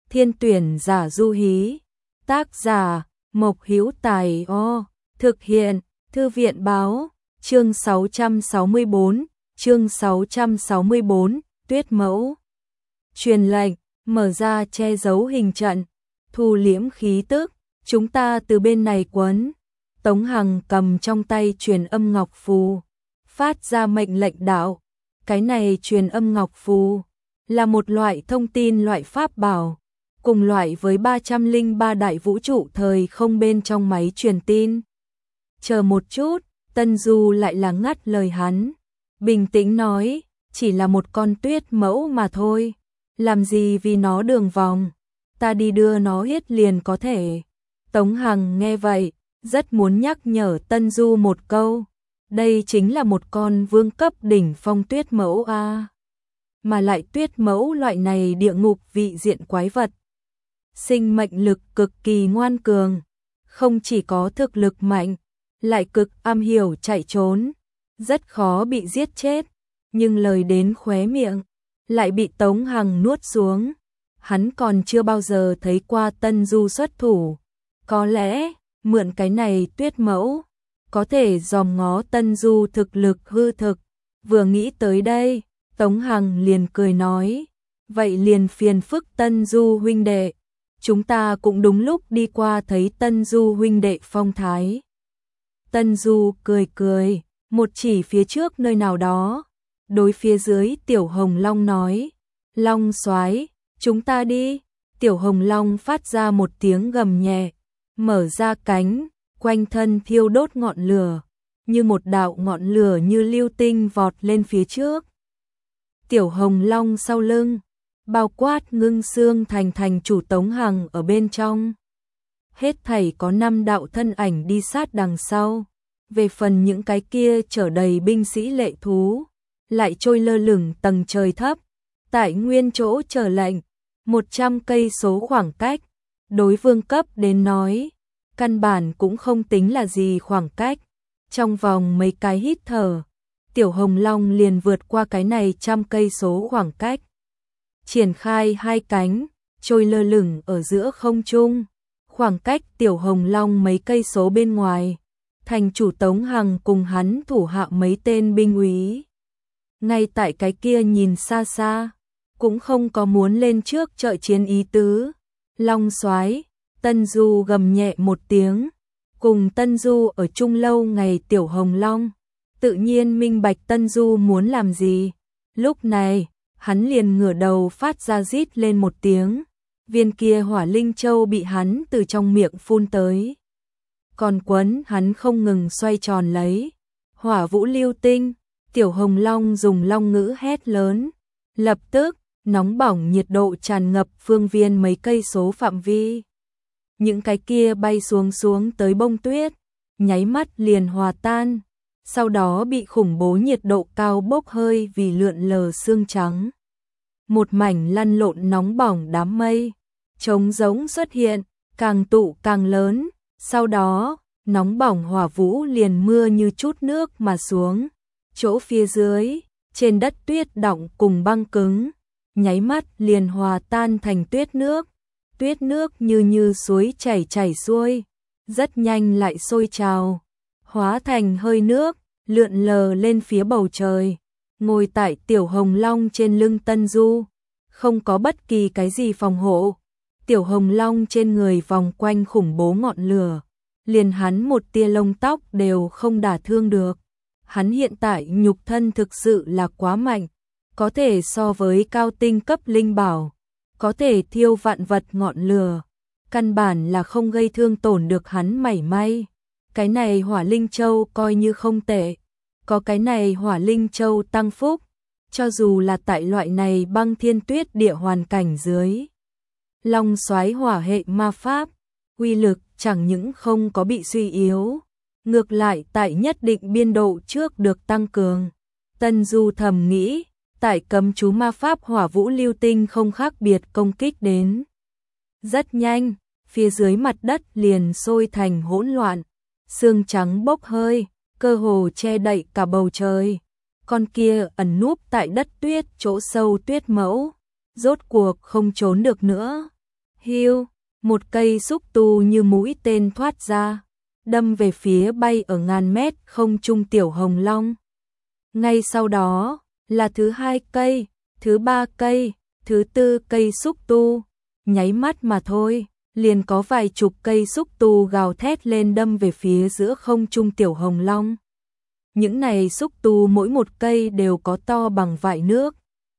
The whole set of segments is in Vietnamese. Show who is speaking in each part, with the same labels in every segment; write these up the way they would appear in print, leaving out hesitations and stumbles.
Speaker 1: Thiên tuyển giả du hí. Tác giả Mộc Hữu Tài. Thực hiện Thư viện báo. Chương 664, Tuyết Mẫu. Truyền lệnh, mở ra che giấu hình trận, thu liễm khí tức, chúng ta từ bên này quấn. Tống Hằng cầm trong tay truyền âm ngọc phù, phát ra mệnh lệnh đạo. Cái này truyền âm ngọc phù là một loại thông tin loại pháp bảo, cùng loại với 303 đại vũ trụ thời không bên trong máy truyền tin. Chờ một chút, Tân Du lại là ngắt lời hắn, bình tĩnh nói, chỉ là một con tuyết mẫu mà thôi, làm gì vì nó đường vòng, ta đi đưa nó hết liền có thể. Tống Hằng nghe vậy, rất muốn nhắc nhở Tân Du một câu, đây chính là một con vương cấp đỉnh phong tuyết mẫu a, mà lại tuyết mẫu loại này địa ngục vị diện quái vật. Sinh mệnh lực cực kỳ ngoan cường, không chỉ có thực lực mạnh, lại cực am hiểu chạy trốn, rất khó bị giết chết, nhưng lời đến khóe miệng, lại bị Tống Hằng nuốt xuống. Hắn còn chưa bao giờ thấy qua Tân Du xuất thủ, có lẽ mượn cái này tuyết mẫu, có thể dòm ngó Tân Du thực lực hư thực. Vừa nghĩ tới đây, Tống Hằng liền cười nói, vậy liền phiền phức Tân Du huynh đệ, chúng ta cũng đúng lúc đi qua thấy Tân Du huynh đệ phong thái. Tân Du cười cười, một chỉ phía trước nơi nào đó, đối phía dưới Tiểu Hồng Long nói, Long soái, chúng ta đi. Tiểu Hồng Long phát ra một tiếng gầm nhẹ, mở ra cánh, quanh thân thiêu đốt ngọn lửa, như một đạo ngọn lửa như lưu tinh vọt lên phía trước. Tiểu Hồng Long sau lưng, bao quát Ngưng Xương thành chủ Tống Hằng ở bên trong. Hết thảy có 5 đạo thân ảnh đi sát đằng sau. Về phần những cái kia chở đầy binh sĩ lệ thú, lại trôi lơ lửng tầng trời thấp, tại nguyên chỗ chờ lệnh, 100 cây số khoảng cách, đối vương cấp đến nói, căn bản cũng không tính là gì khoảng cách. Trong vòng mấy cái hít thở, Tiểu Hồng Long liền vượt qua cái này 100 cây số khoảng cách. Triển khai hai cánh, trôi lơ lửng ở giữa không trung, khoảng cách Tiểu Hồng Long mấy cây số bên ngoài. Thành chủ Tống Hằng cùng hắn thủ hạ mấy tên binh úy, ngay tại cái kia nhìn xa xa, cũng không có muốn lên trước trợ chiến ý tứ. Long soái, Tân Du gầm nhẹ một tiếng, cùng Tân Du ở chung lâu ngày Tiểu Hồng Long, tự nhiên minh bạch Tân Du muốn làm gì. Lúc này, hắn liền ngửa đầu phát ra rít lên một tiếng, viên kia hỏa linh châu bị hắn từ trong miệng phun tới. Còn quấn hắn không ngừng xoay tròn lấy. Hỏa vũ lưu tinh, Tiểu Hồng Long dùng long ngữ hét lớn. Lập tức, nóng bỏng nhiệt độ tràn ngập phương viên mấy cây số phạm vi. Những cái kia bay xuống tới bông tuyết, nháy mắt liền hòa tan, sau đó bị khủng bố nhiệt độ cao bốc hơi vì lượn lờ sương trắng. Một mảnh lăn lộn nóng bỏng đám mây, trống rỗng xuất hiện, càng tụ càng lớn. Sau đó, nóng bỏng hỏa vũ liền mưa như chút nước mà xuống. Chỗ phía dưới, trên đất tuyết đọng cùng băng cứng, nháy mắt liền hòa tan thành tuyết nước. Tuyết nước như suối chảy xuôi, rất nhanh lại sôi trào, hóa thành hơi nước, lượn lờ lên phía bầu trời. Ngồi tại Tiểu Hồng Long trên lưng Tân Du, không có bất kỳ cái gì phòng hộ. Tiểu Hồng Long trên người vòng quanh khủng bố ngọn lửa, liền hắn một tia lông tóc đều không đả thương được. Hắn hiện tại nhục thân thực sự là quá mạnh, có thể so với cao tinh cấp linh bảo, có thể thiêu vạn vật ngọn lửa, căn bản là không gây thương tổn được hắn mảy may. Cái này hỏa linh châu coi như không tệ, có cái này hỏa linh châu tăng phúc, cho dù là tại loại này băng thiên tuyết địa hoàn cảnh dưới. Long soái hỏa hệ ma pháp, uy lực chẳng những không có bị suy yếu, ngược lại tại nhất định biên độ trước được tăng cường. Tân Du thầm nghĩ, tại cấm chú ma pháp hỏa vũ lưu tinh không khác biệt công kích đến. Rất nhanh, phía dưới mặt đất liền sôi thành hỗn loạn, sương trắng bốc hơi, cơ hồ che đậy cả bầu trời. Con kia ẩn núp tại đất tuyết chỗ sâu tuyết mẫu, rốt cuộc không trốn được nữa, Hiu, một cây xúc tu như mũi tên thoát ra, đâm về phía bay ở ngàn mét không trung Tiểu Hồng Long. Ngay sau đó là thứ 2 cây, thứ 3 cây, thứ 4 cây xúc tu, nháy mắt mà thôi, liền có vài chục cây xúc tu gào thét lên đâm về phía giữa không trung Tiểu Hồng Long. Những này xúc tu mỗi một cây đều có to bằng vại nước.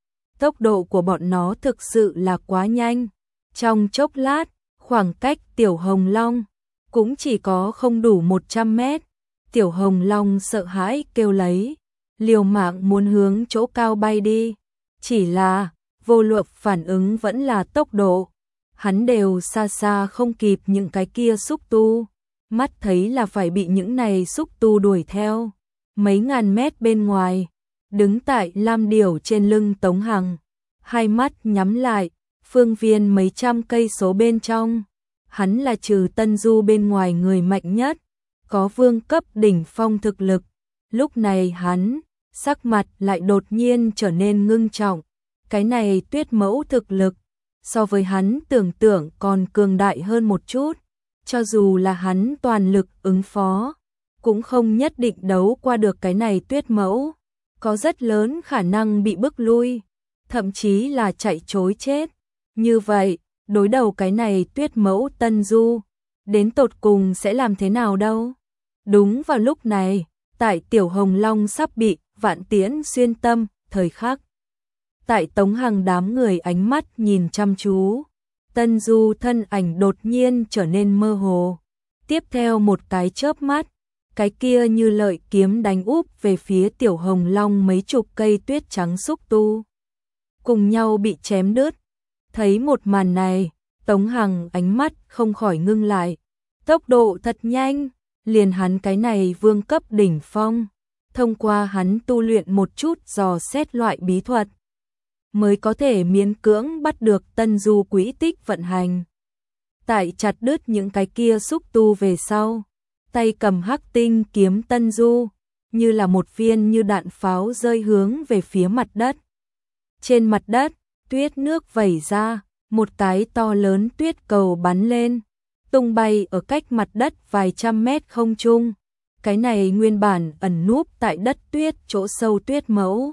Speaker 1: Tốc độ của bọn nó thực sự là quá nhanh. Trong chốc lát, khoảng cách Tiểu Hồng Long cũng chỉ có không đủ 100 mét. Tiểu Hồng Long sợ hãi kêu lấy, liều mạng muốn hướng chỗ cao bay đi. Chỉ là, vô luận phản ứng vẫn là tốc độ, hắn đều xa xa không kịp những cái kia xúc tu. Mắt thấy là phải bị những này xúc tu đuổi theo. Mấy ngàn mét bên ngoài, đứng tại lam điểu trên lưng Tống Hằng, hai mắt nhắm lại, phương viên mấy trăm cây số bên trong, hắn là trừ Tân Du bên ngoài người mạnh nhất, có vương cấp đỉnh phong thực lực. Lúc này hắn, sắc mặt lại đột nhiên trở nên ngưng trọng, cái này Tuyết Mẫu thực lực, so với hắn tưởng tượng còn cường đại hơn một chút, cho dù là hắn toàn lực ứng phó, cũng không nhất định đấu qua được cái này Tuyết Mẫu, có rất lớn khả năng bị bức lui, thậm chí là chạy trối chết. Như vậy, đối đầu cái này Tuyết Mẫu Tân Du, đến tột cùng sẽ làm thế nào đâu? Đúng vào lúc này, tại Tiểu Hồng Long sắp bị vạn tiễn xuyên tâm, thời khắc. Tại Tống Hằng đám người ánh mắt nhìn chăm chú, Tân Du thân ảnh đột nhiên trở nên mơ hồ. Tiếp theo một cái chớp mắt, cái kia như lợi kiếm đánh úp về phía Tiểu Hồng Long mấy chục cây tuyết trắng xúc tu, cùng nhau bị chém đứt. Thấy một màn này, Tống Hằng ánh mắt không khỏi ngưng lại. Tốc độ thật nhanh, liền hắn cái này vương cấp đỉnh phong, thông qua hắn tu luyện một chút dò xét loại bí thuật, mới có thể miễn cưỡng bắt được Tân Du quỹ tích vận hành. Tại chặt đứt những cái kia xúc tu về sau, tay cầm hắc tinh kiếm Tân Du, như là một viên như đạn pháo rơi hướng về phía mặt đất. Trên mặt đất, tuyết nước vẩy ra, một cái to lớn tuyết cầu bắn lên, tung bay ở cách mặt đất vài trăm mét không trung. Cái này nguyên bản ẩn núp tại đất tuyết chỗ sâu Tuyết Mẫu,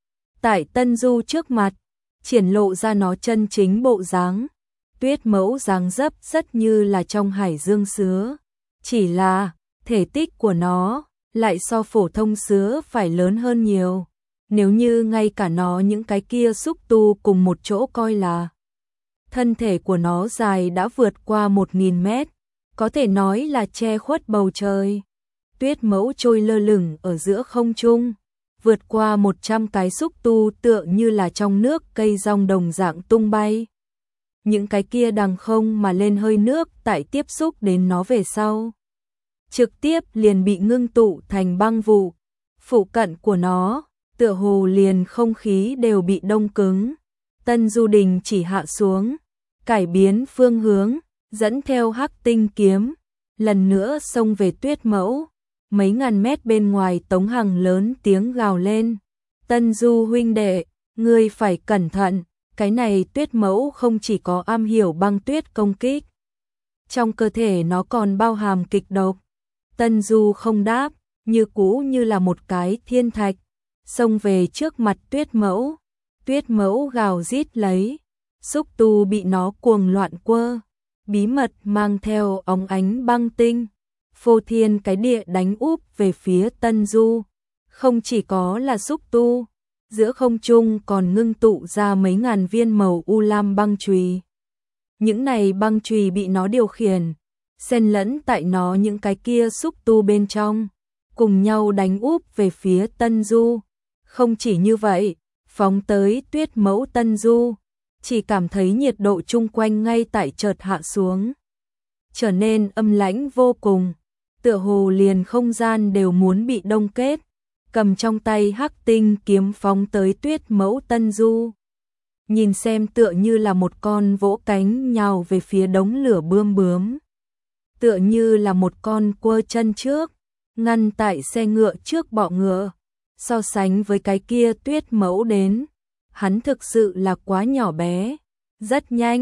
Speaker 1: tại Tân Du trước mặt, triển lộ ra nó chân chính bộ dáng. Tuyết Mẫu dáng dấp rất như là trong hải dương sứa, chỉ là thể tích của nó lại so phổ thông sứa phải lớn hơn nhiều. Nếu như ngay cả nó những cái kia xúc tu cùng một chỗ coi là thân thể của nó dài đã vượt qua 1000 mét, có thể nói là che khuất bầu trời. Tuyết Mẫu trôi lơ lửng ở giữa không trung, vượt qua 100 cái xúc tu tựa như là trong nước cây rong đồng dạng tung bay. Những cái kia đằng không mà lên hơi nước tại tiếp xúc đến nó về sau, trực tiếp liền bị ngưng tụ thành băng vụ. Phụ cận của nó, tựa hồ liền không khí đều bị đông cứng. Tân Du đình chỉ hạ xuống, cải biến phương hướng, dẫn theo hắc tinh kiếm, lần nữa xông về Tuyết Mẫu. Mấy ngàn mét bên ngoài Tống Hằng lớn tiếng gào lên, Tân Du huynh đệ, ngươi phải cẩn thận, cái này Tuyết Mẫu không chỉ có am hiểu băng tuyết công kích, trong cơ thể nó còn bao hàm kịch độc. Tân Du không đáp, như cũ như là một cái thiên thạch, xông về trước mặt Tuyết Mẫu. Tuyết Mẫu gào rít lấy, xúc tu bị nó cuồng loạn quơ, bí mật mang theo óng ánh băng tinh, phô thiên cái địa đánh úp về phía Tân Du. Không chỉ có là xúc tu, giữa không trung còn ngưng tụ ra mấy ngàn viên màu u lam băng chùy. Những này băng chùy bị nó điều khiển, xen lẫn tại nó những cái kia xúc tu bên trong, cùng nhau đánh úp về phía Tân Du. Không chỉ như vậy, phóng tới Tuyết Mẫu Tân Du, chỉ cảm thấy nhiệt độ chung quanh ngay tại chợt hạ xuống, trở nên âm lãnh vô cùng, tựa hồ liền không gian đều muốn bị đông kết. Cầm trong tay hắc tinh kiếm phóng tới Tuyết Mẫu Tân Du, nhìn xem tựa như là một con vỗ cánh nhào về phía đống lửa bươm bướm, tựa như là một con quơ chân trước, ngăn tại xe ngựa trước bọ ngựa. So sánh với cái kia Tuyết Mẫu đến, hắn thực sự là quá nhỏ bé. Rất nhanh,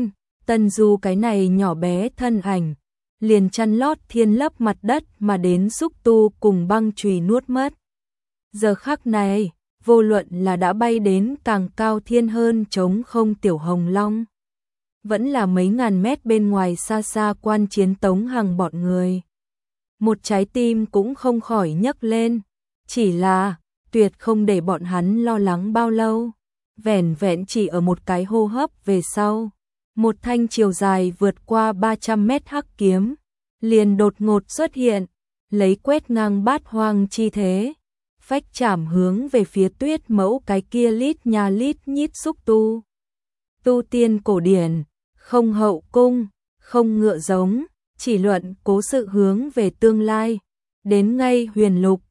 Speaker 1: Tần Du cái này nhỏ bé thân ảnh, liền chăn lót thiên lấp mặt đất mà đến xúc tu cùng băng chùy nuốt mất. Giờ khắc này, vô luận là đã bay đến càng cao thiên hơn trống không Tiểu Hồng Long, vẫn là mấy ngàn mét bên ngoài xa xa quan chiến Tống Hằng bọn người. Một trái tim cũng không khỏi nhấc lên, chỉ là tuyệt không để bọn hắn lo lắng bao lâu. Vẻn vẹn chỉ ở một cái hô hấp về sau, một thanh chiều dài vượt qua 300 mét hắc kiếm, liền đột ngột xuất hiện, lấy quét ngang bát hoang chi thế, phách chảm hướng về phía Tuyết Mẫu cái kia lít nha lít nhít xúc tu. Tu tiên cổ điển, không hậu cung, không ngựa giống, chỉ luận cố sự hướng về tương lai, đến ngay huyền lục,